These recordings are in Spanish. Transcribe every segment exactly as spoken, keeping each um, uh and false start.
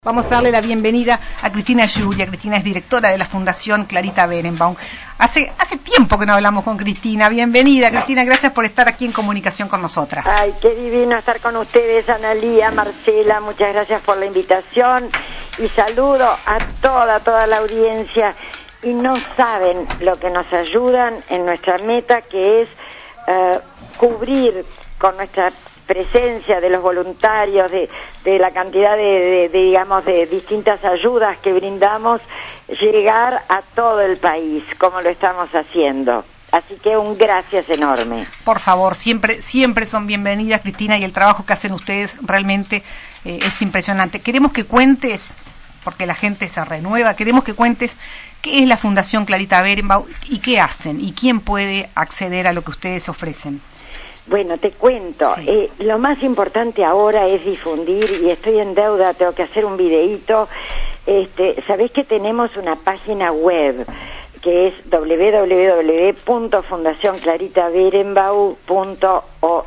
Vamos a darle la bienvenida a Cristina Giulia. Cristina es directora de la Fundación Clarita Berenbaum. Hace hace tiempo que no hablamos con Cristina. Bienvenida, Cristina. Gracias por estar aquí en comunicación con nosotras. Ay, qué divino estar con ustedes, Analía, Marcela. Muchas gracias por la invitación. Y saludo a toda, toda la audiencia. Y no saben lo que nos ayudan en nuestra meta, que es uh, cubrir con nuestra presencia de los voluntarios, de, de la cantidad de, de, de, digamos, de distintas ayudas que brindamos, llegar a todo el país, como lo estamos haciendo. Así que un gracias enorme. Por favor, siempre siempre son bienvenidas, Cristina, y el trabajo que hacen ustedes realmente eh, es impresionante. Queremos que cuentes, porque la gente se renueva, queremos que cuentes qué es la Fundación Clarita Berenbaum y qué hacen, y quién puede acceder a lo que ustedes ofrecen. Bueno, te cuento, sí. eh, lo más importante ahora es difundir, y estoy en deuda, tengo que hacer un videíto. Este, sabés que tenemos una página web que es doble u doble u doble u punto fundación clarita berenbaum punto org,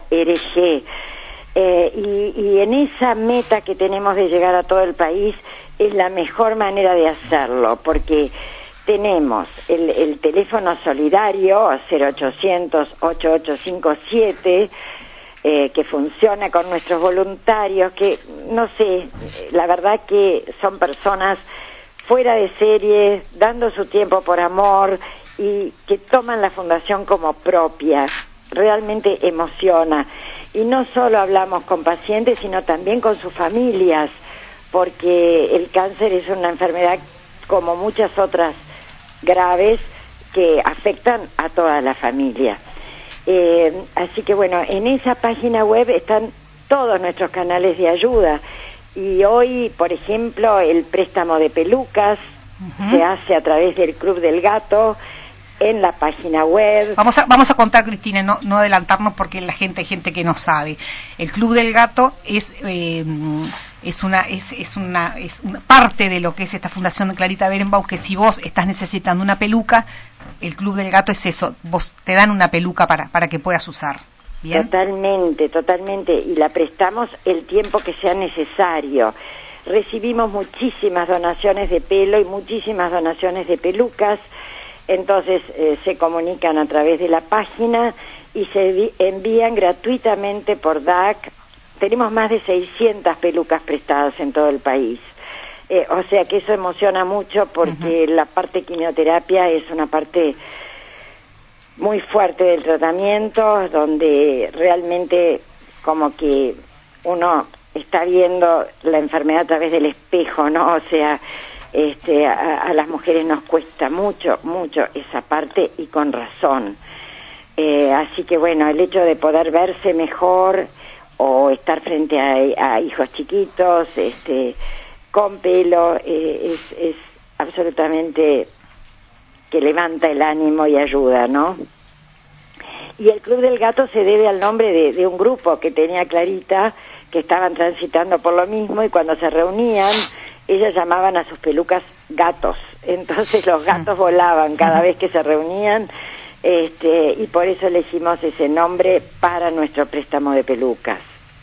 eh, y, y en esa meta que tenemos de llegar a todo el país es la mejor manera de hacerlo, porque tenemos el, el teléfono solidario cero ochocientos, ochenta y ocho cincuenta y siete, eh, que funciona con nuestros voluntarios, que no sé, la verdad que son personas fuera de serie, dando su tiempo por amor y que toman la fundación como propia. Realmente emociona. Y no solo hablamos con pacientes, sino también con sus familias, porque el cáncer es una enfermedad como muchas otras graves que afectan a toda la familia. Eh, así que bueno, en esa página web están todos nuestros canales de ayuda, y hoy, por ejemplo, el préstamo de pelucas uh-huh. se hace a través del Club del Gato en la página web. Vamos a vamos a contar, Cristina, no no adelantarnos, porque la gente hay gente que no sabe. El Club del Gato es eh, es una es es una es una parte de lo que es esta Fundación de Clarita Berenbaum, que si vos estás necesitando una peluca, el Club del Gato es eso, vos te dan una peluca para para que puedas usar. ¿Bien? Totalmente, totalmente, y la prestamos el tiempo que sea necesario. Recibimos muchísimas donaciones de pelo y muchísimas donaciones de pelucas. Entonces eh, se comunican a través de la página y se envían gratuitamente por D A C. Tenemos más de seiscientas pelucas prestadas en todo el país. Eh, o sea que eso emociona mucho, porque uh-huh. la parte quimioterapia es una parte muy fuerte del tratamiento, donde realmente como que uno está viendo la enfermedad a través del espejo, ¿no? O sea, Este, a, a las mujeres nos cuesta mucho, mucho esa parte, y con razón. Eh, así que bueno, el hecho de poder verse mejor o estar frente a, a hijos chiquitos, este, con pelo, eh, es, es absolutamente que levanta el ánimo y ayuda, ¿no? Y el Club del Gato se debe al nombre de, de un grupo que tenía Clarita, que estaban transitando por lo mismo, y cuando se reunían, ellas llamaban a sus pelucas gatos. Entonces los gatos volaban cada vez que se reunían, este, y por eso elegimos ese nombre para nuestro préstamo de pelucas.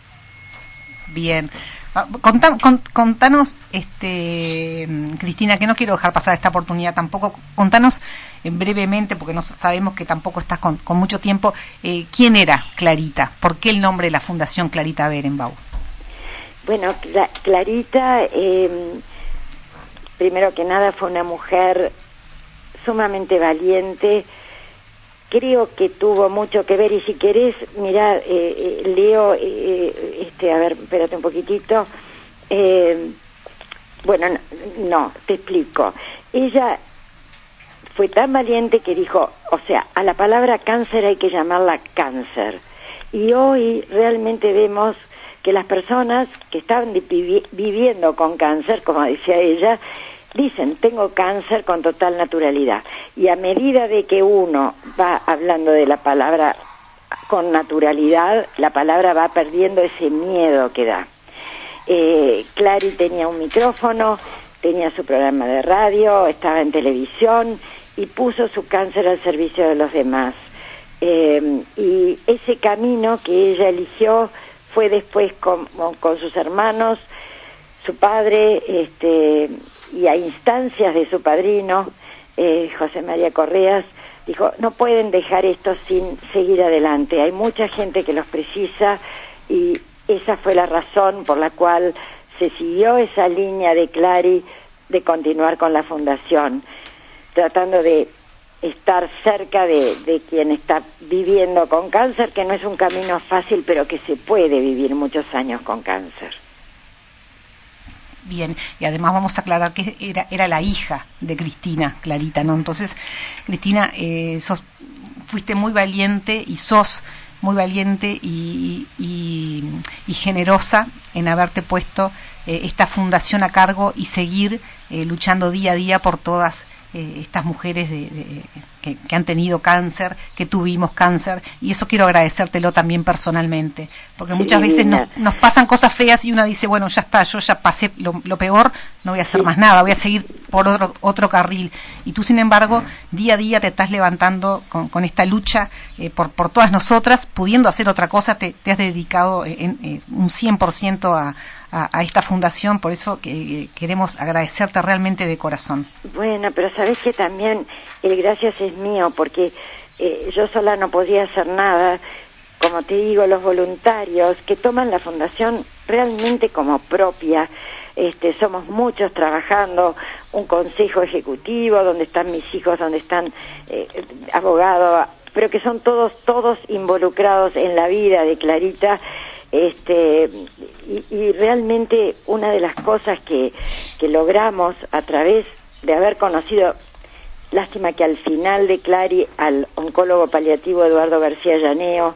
Bien. Contá, contanos, este, Cristina, que no quiero dejar pasar esta oportunidad tampoco, contanos brevemente, porque no sabemos que tampoco estás con, con mucho tiempo, eh, ¿quién era Clarita? ¿Por qué el nombre de la Fundación Clarita Berenbaum? Bueno, Cla- Clarita, eh, primero que nada, fue una mujer sumamente valiente. Creo que tuvo mucho que ver, y si querés, mirá, eh, eh, leo, eh, este, a ver, espérate un poquitito. Eh, bueno, no, no, te explico. Ella fue tan valiente que dijo, o sea, a la palabra cáncer hay que llamarla cáncer. Y hoy realmente vemos que las personas que estaban vivi- viviendo con cáncer, como decía ella, dicen, tengo cáncer, con total naturalidad. Y a medida de que uno va hablando de la palabra con naturalidad, la palabra va perdiendo ese miedo que da. Eh, Clary tenía un micrófono, tenía su programa de radio, estaba en televisión, y puso su cáncer al servicio de los demás. Eh, y ese camino que ella eligió fue después con, con sus hermanos su padre, este, y a instancias de su padrino, eh, José María Correas, dijo, no pueden dejar esto sin seguir adelante, hay mucha gente que los precisa, y esa fue la razón por la cual se siguió esa línea de Clary de continuar con la fundación, tratando de estar cerca de, de quien está viviendo con cáncer, que no es un camino fácil, pero que se puede vivir muchos años con cáncer. Bien, y además vamos a aclarar que era, era la hija de Cristina, Clarita, ¿no? Entonces, Cristina, eh, sos, fuiste muy valiente y sos muy valiente y, y, y generosa en haberte puesto eh, esta fundación a cargo y seguir eh, luchando día a día por todas eh, estas mujeres de, de, que, que han tenido cáncer, que tuvimos cáncer, y eso quiero agradecértelo también personalmente, porque muchas sí, veces nos, nos pasan cosas feas y una dice, bueno, ya está, yo ya pasé lo, lo peor, no voy a hacer sí. más nada, voy a seguir por otro, otro carril, y tú sin embargo día a día te estás levantando con, con esta lucha eh, por, por todas nosotras, pudiendo hacer otra cosa, te, te has dedicado en, en, un cien por ciento a A, a esta fundación, por eso que, que queremos agradecerte realmente de corazón. Bueno, pero sabes que también el gracias es mío, porque eh, yo sola no podía hacer nada. Como te digo, los voluntarios que toman la fundación realmente como propia, este, somos muchos trabajando, un consejo ejecutivo donde están mis hijos, donde están eh, abogados, pero que son todos todos involucrados en la vida de Clarita. Este, y, y realmente una de las cosas que, que logramos a través de haber conocido, lástima que al final de Clary, al oncólogo paliativo Eduardo García Llaneo,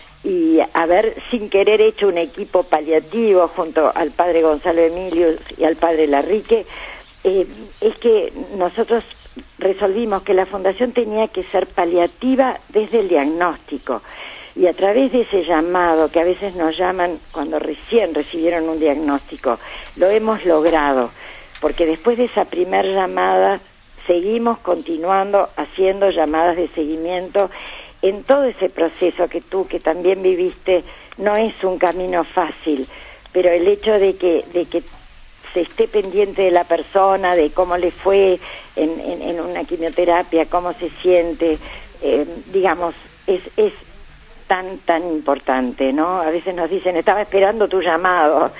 y haber sin querer hecho un equipo paliativo junto al padre Gonzalo Emilio y al padre Larrique, eh, es que nosotros resolvimos que la fundación tenía que ser paliativa desde el diagnóstico. Y a través de ese llamado, que a veces nos llaman cuando recién recibieron un diagnóstico, lo hemos logrado, porque después de esa primer llamada seguimos continuando haciendo llamadas de seguimiento en todo ese proceso que tú, que también viviste, no es un camino fácil, pero el hecho de que, de que se esté pendiente de la persona, de cómo le fue en, en, en una quimioterapia, cómo se siente, eh, digamos, es... es tan tan importante, ¿no? A veces nos dicen, estaba esperando tu llamado.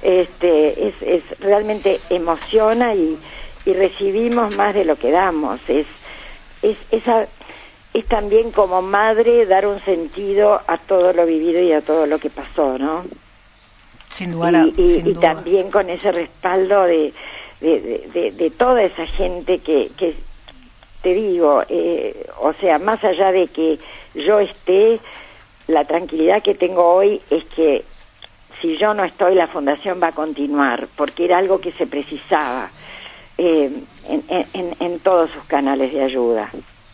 Este, es, es realmente emociona y, y recibimos más de lo que damos. Es, es, esa, es también como madre dar un sentido a todo lo vivido y a todo lo que pasó, ¿no? Sin duda. Y, y, sin y duda. también con ese respaldo de, de, de, de, de toda esa gente que, que te digo, eh, o sea, más allá de que yo esté, la tranquilidad que tengo hoy es que si yo no estoy, la fundación va a continuar, porque era algo que se precisaba eh, en, en, en todos sus canales de ayuda.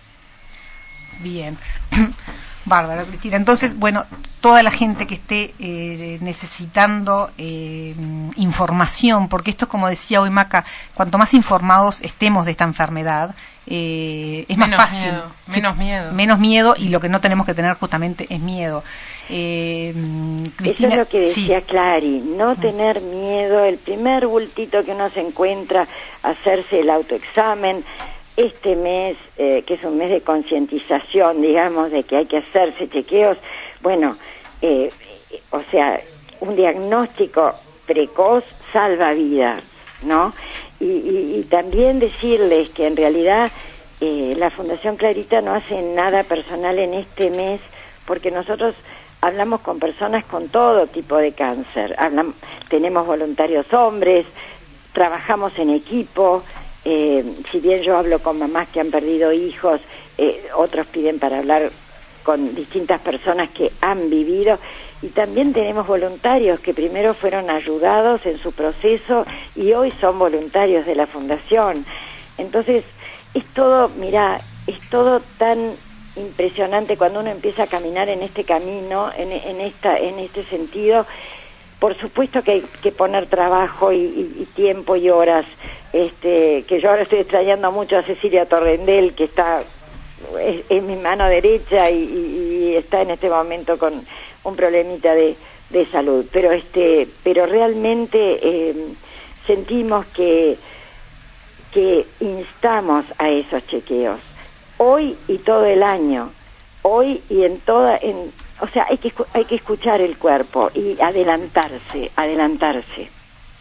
Bien. Bárbaro, Cristina. Entonces, bueno, toda la gente que esté eh, necesitando eh, información, porque esto es como decía hoy Maca, cuanto más informados estemos de esta enfermedad, eh, es menos más fácil. Miedo, menos sí, miedo. Menos miedo, y lo que no tenemos que tener justamente es miedo. Eh, Cristina, eso es lo que decía sí. Clary, no tener miedo, el primer bultito que uno se encuentra, hacerse el autoexamen. Este mes, eh, que es un mes de concientización, digamos, de que hay que hacerse chequeos, bueno, eh, o sea, un diagnóstico precoz salva vidas, ¿no? Y, y, y también decirles que en realidad eh, la Fundación Clarita no hace nada personal en este mes, porque nosotros hablamos con personas con todo tipo de cáncer, hablamos, tenemos voluntarios hombres, trabajamos en equipo. Eh, si bien yo hablo con mamás que han perdido hijos, eh, otros piden para hablar con distintas personas que han vivido, y también tenemos voluntarios que primero fueron ayudados en su proceso y hoy son voluntarios de la fundación. Entonces es todo, mira, es todo tan impresionante cuando uno empieza a caminar en este camino, en, en esta, en este sentido. Por supuesto que hay que poner trabajo y, y, y tiempo y horas, este, que yo ahora estoy extrañando mucho a Cecilia Torrendel, que está es, es mi mano derecha y, y, y está en este momento con un problemita de, de salud, pero este, pero realmente eh, sentimos que, que instamos a esos chequeos, hoy y todo el año, hoy y en toda, en, o sea, hay que, hay que escuchar el cuerpo y adelantarse, adelantarse.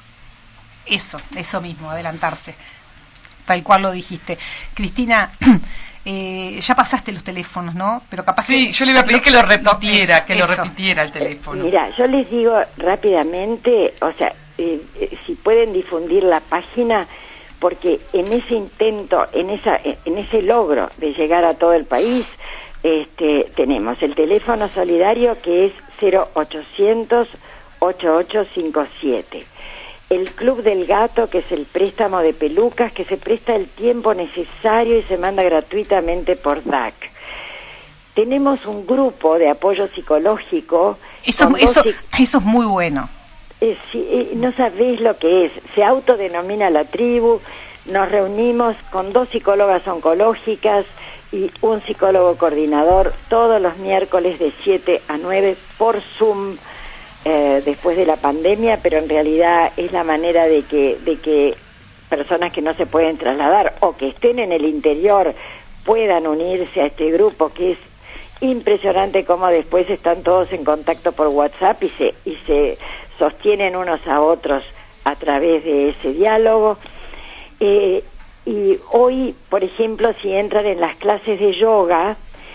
Eso, eso mismo, adelantarse, tal cual lo dijiste. Cristina, eh, ya pasaste los teléfonos, ¿no? Pero capaz sí, que, yo le iba a pedir que lo repitiera, eso, que lo eso. repitiera el teléfono. Eh, mira, yo les digo rápidamente, o sea, eh, eh, si pueden difundir la página, porque en ese intento, en esa, en ese logro de llegar a todo el país, este, tenemos el teléfono solidario que es cero ochocientos ochenta y ocho cincuenta y siete. El Club del Gato, que es el préstamo de pelucas, que se presta el tiempo necesario y se manda gratuitamente por D A C. Tenemos un grupo de apoyo psicológico. Eso, eso, eso es muy bueno. Eh, sí, eh, no sabés lo que es. Se autodenomina la tribu. Nos reunimos con dos psicólogas oncológicas y un psicólogo coordinador todos los miércoles de siete a nueve por Zoom. Eh, después de la pandemia, pero en realidad es la manera de que de que personas que no se pueden trasladar o que estén en el interior puedan unirse a este grupo, que es impresionante cómo después están todos en contacto por WhatsApp y se y se sostienen unos a otros a través de ese diálogo. Eh, y hoy, por ejemplo, si entran en las clases de yoga,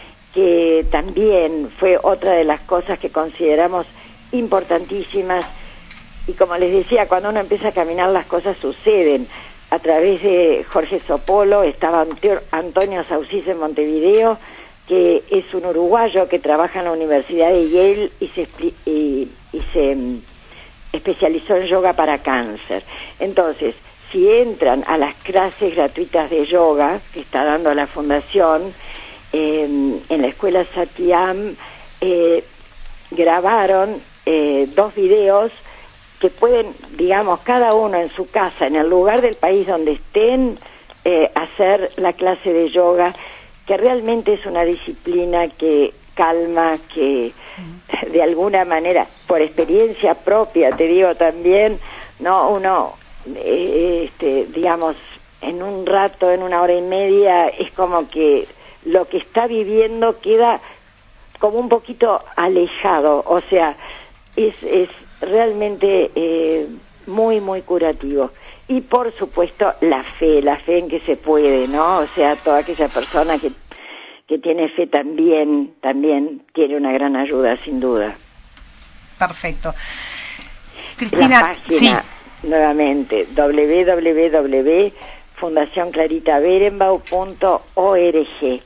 que también fue otra de las cosas que consideramos importantísimas, y como les decía, cuando uno empieza a caminar las cosas suceden. A través de Jorge Sopolo estaba Antonio Saucís en Montevideo, que es un uruguayo que trabaja en la Universidad de Yale y se, y, y se um, especializó en yoga para cáncer. Entonces, si entran a las clases gratuitas de yoga que está dando la Fundación, eh, en la Escuela Satyam, eh, grabaron Eh, dos videos que pueden, digamos, cada uno en su casa, en el lugar del país donde estén, eh, hacer la clase de yoga, que realmente es una disciplina que calma, que de alguna manera, por experiencia propia, te digo también, no, uno, eh, este, digamos, en un rato, en una hora y media, es como que lo que está viviendo queda como un poquito alejado, o sea, Es, es realmente eh, muy, muy curativo. Y por supuesto la fe, la fe en que se puede, ¿no? O sea, toda aquella persona que, que tiene fe también, también tiene una gran ayuda, sin duda. Perfecto. Cristina, la página, sí. Nuevamente, doble u doble u doble u punto fundación clarita berenbaum punto org.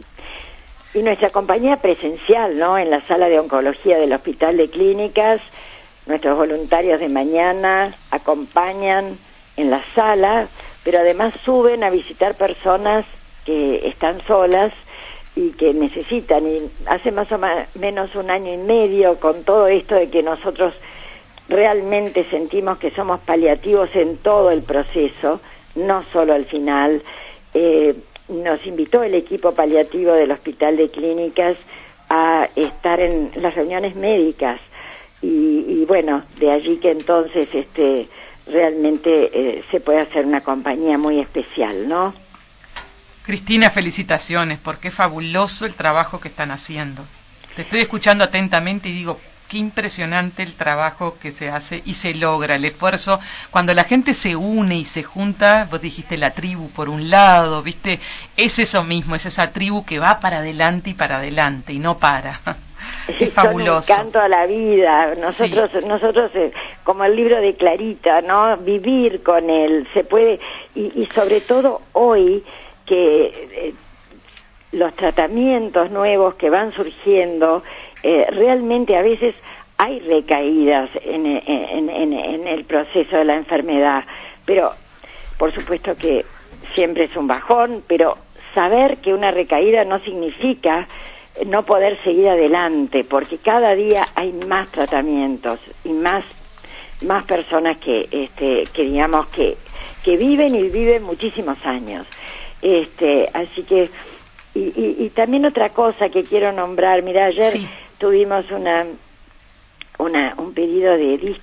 Y nuestra compañía presencial, ¿no? En la sala de oncología del Hospital de Clínicas, nuestros voluntarios de mañana acompañan en la sala, pero además suben a visitar personas que están solas y que necesitan. Y hace más o menos un año y medio, con todo esto de que nosotros realmente sentimos que somos paliativos en todo el proceso, no solo al final, eh, nos invitó el equipo paliativo del Hospital de Clínicas a estar en las reuniones médicas y, y bueno, de allí que entonces este realmente eh, se puede hacer una compañía muy especial, ¿no? Cristina, felicitaciones, porque es fabuloso el trabajo que están haciendo. Te estoy escuchando atentamente y digo, qué impresionante el trabajo que se hace y se logra, el esfuerzo. Cuando la gente se une y se junta, vos dijiste la tribu por un lado, ¿viste? Es eso mismo, es esa tribu que va para adelante y para adelante y no para. Es fabuloso. Son un canto a la vida. Nosotros, sí. nosotros eh, como el libro de Clarita, ¿no? Vivir con él, se puede, y, y sobre todo hoy que eh, los tratamientos nuevos que van surgiendo, Eh, realmente a veces hay recaídas en, en, en, en el proceso de la enfermedad, pero por supuesto que siempre es un bajón, pero saber que una recaída no significa no poder seguir adelante, porque cada día hay más tratamientos y más más personas que este que digamos que que viven y viven muchísimos años. Este, así que y, y, y también otra cosa que quiero nombrar, mira, ayer sí. tuvimos una, una un pedido de disco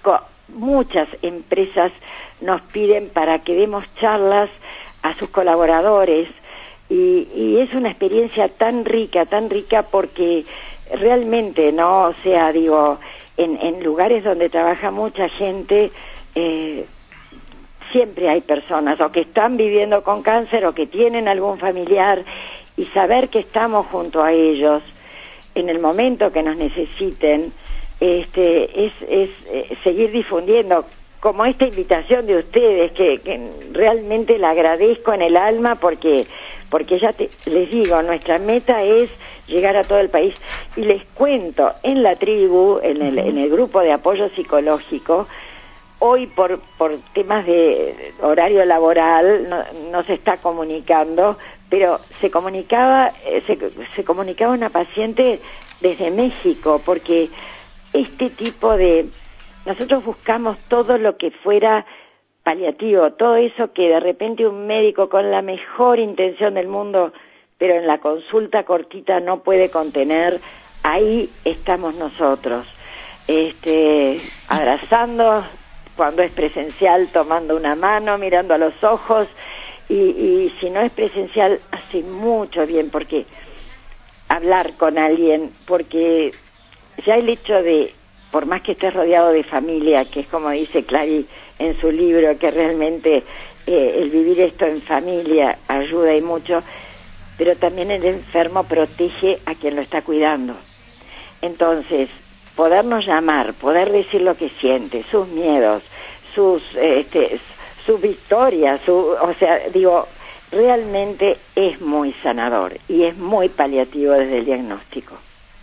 muchas empresas nos piden para que demos charlas a sus colaboradores y, y es una experiencia tan rica, tan rica porque realmente, ¿no? O sea, digo, en, en lugares donde trabaja mucha gente, eh, siempre hay personas o que están viviendo con cáncer o que tienen algún familiar, y saber que estamos junto a ellos en el momento que nos necesiten, este, es, es eh, seguir difundiendo, como esta invitación de ustedes, que, que realmente la agradezco en el alma, porque porque ya te, les digo, nuestra meta es llegar a todo el país. Y les cuento, en la tribu, en el, en el grupo de apoyo psicológico, hoy por por temas de horario laboral no, no se está comunicando, pero se comunicaba se, se comunicaba una paciente desde México, porque este tipo de, nosotros buscamos todo lo que fuera paliativo, todo eso que de repente un médico con la mejor intención del mundo, pero en la consulta cortita no puede contener. Ahí estamos nosotros, este, abrazando cuando es presencial, tomando una mano, mirando a los ojos, y, y si no es presencial hace mucho bien, porque hablar con alguien, porque ya el hecho de, por más que estés rodeado de familia, que es como dice Clary en su libro, que realmente eh, el vivir esto en familia ayuda y mucho, pero también el enfermo protege a quien lo está cuidando. Entonces, podernos llamar, poder decir lo que siente, sus miedos, sus este, sus victorias, su, o sea, digo, realmente es muy sanador y es muy paliativo desde el diagnóstico.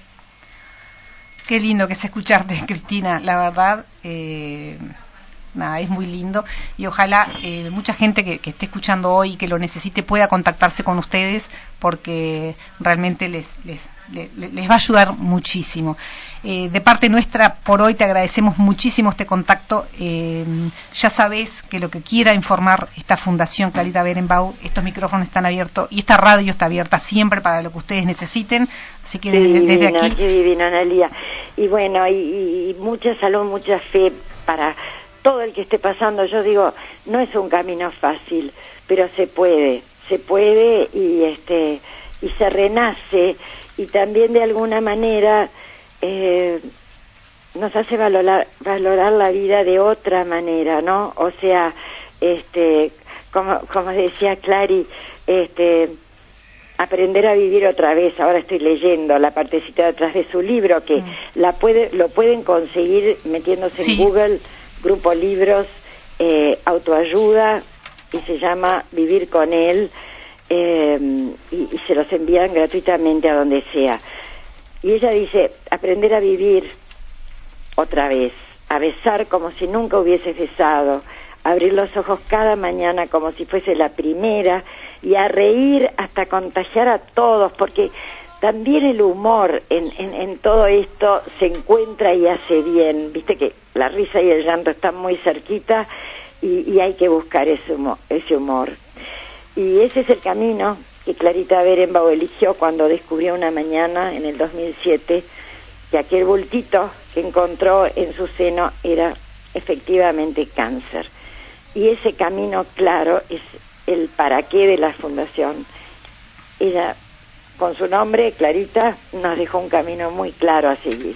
Qué lindo que es escucharte, Cristina, la verdad, eh, nada, es muy lindo, y ojalá eh, mucha gente que, que esté escuchando hoy y que lo necesite pueda contactarse con ustedes, porque realmente les les, les, les va a ayudar muchísimo. Eh, de parte nuestra, por hoy te agradecemos muchísimo este contacto. Eh, ya sabés que lo que quiera informar esta Fundación Clarita Berenbaum, estos micrófonos están abiertos y esta radio está abierta siempre para lo que ustedes necesiten. Así que desde, divina, desde aquí... Qué divina, Analia. Y bueno, y, y mucha salud, mucha fe para todo el que esté pasando. Yo digo, no es un camino fácil, pero se puede, se puede y este y se renace, y también de alguna manera eh, nos hace valorar valorar la vida de otra manera, ¿no? O sea, este como como decía Clary, este aprender a vivir otra vez. Ahora estoy leyendo la partecita detrás de su libro, que mm. la puede lo pueden conseguir metiéndose sí. en Google, Grupo Libros, eh, autoayuda, y se llama Vivir con él, eh, y, y se los envían gratuitamente a donde sea. Y ella dice, aprender a vivir otra vez, a besar como si nunca hubieses besado, abrir los ojos cada mañana como si fuese la primera, y a reír hasta contagiar a todos, porque también el humor en, en, en todo esto se encuentra y hace bien. Viste que la risa y el llanto están muy cerquita, y, y hay que buscar ese humor, ese humor. Y ese es el camino que Clarita Berenbaum eligió cuando descubrió una mañana en el dos mil siete que aquel bultito que encontró en su seno era efectivamente cáncer. Y ese camino claro es el para qué de la fundación. Ella, con su nombre, Clarita, nos dejó un camino muy claro a seguir.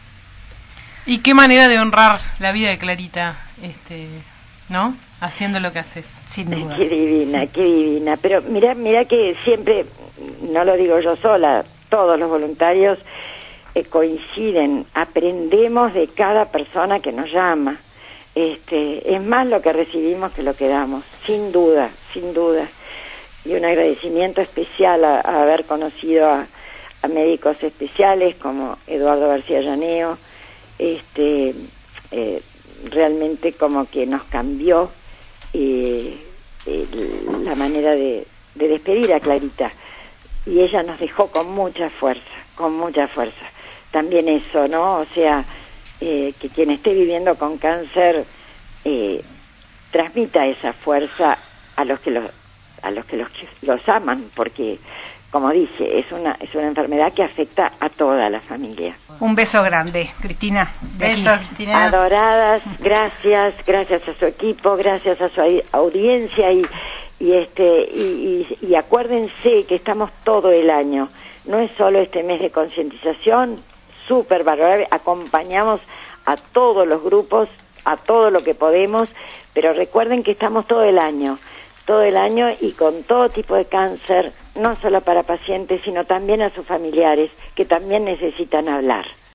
Y qué manera de honrar la vida de Clarita, este, ¿no? Haciendo lo que haces. Sin duda. Qué divina, qué divina. Pero mira, mira que siempre, no lo digo yo sola, todos los voluntarios eh, coinciden, aprendemos de cada persona que nos llama. Este, es más lo que recibimos que lo que damos, sin duda, sin duda. Y un agradecimiento especial a, a haber conocido a, a médicos especiales como Eduardo García Llaneo, este, eh, realmente como que nos cambió eh, eh, la manera de, de despedir a Clarita, y ella nos dejó con mucha fuerza, con mucha fuerza. También eso, ¿no? O sea, eh, que quien esté viviendo con cáncer eh, transmita esa fuerza a los que los a los que los, los aman, porque como dije, es una es una enfermedad que afecta a toda la familia. Un beso grande, Cristina. Beso, Cristina. Adoradas, gracias, gracias a su equipo, gracias a su audiencia y y este y, y, y acuérdense que estamos todo el año, no es solo este mes de concientización, súper valorable, acompañamos a todos los grupos, a todo lo que podemos, pero recuerden que estamos todo el año, todo el año y con todo tipo de cáncer, no solo para pacientes, sino también a sus familiares, que también necesitan hablar.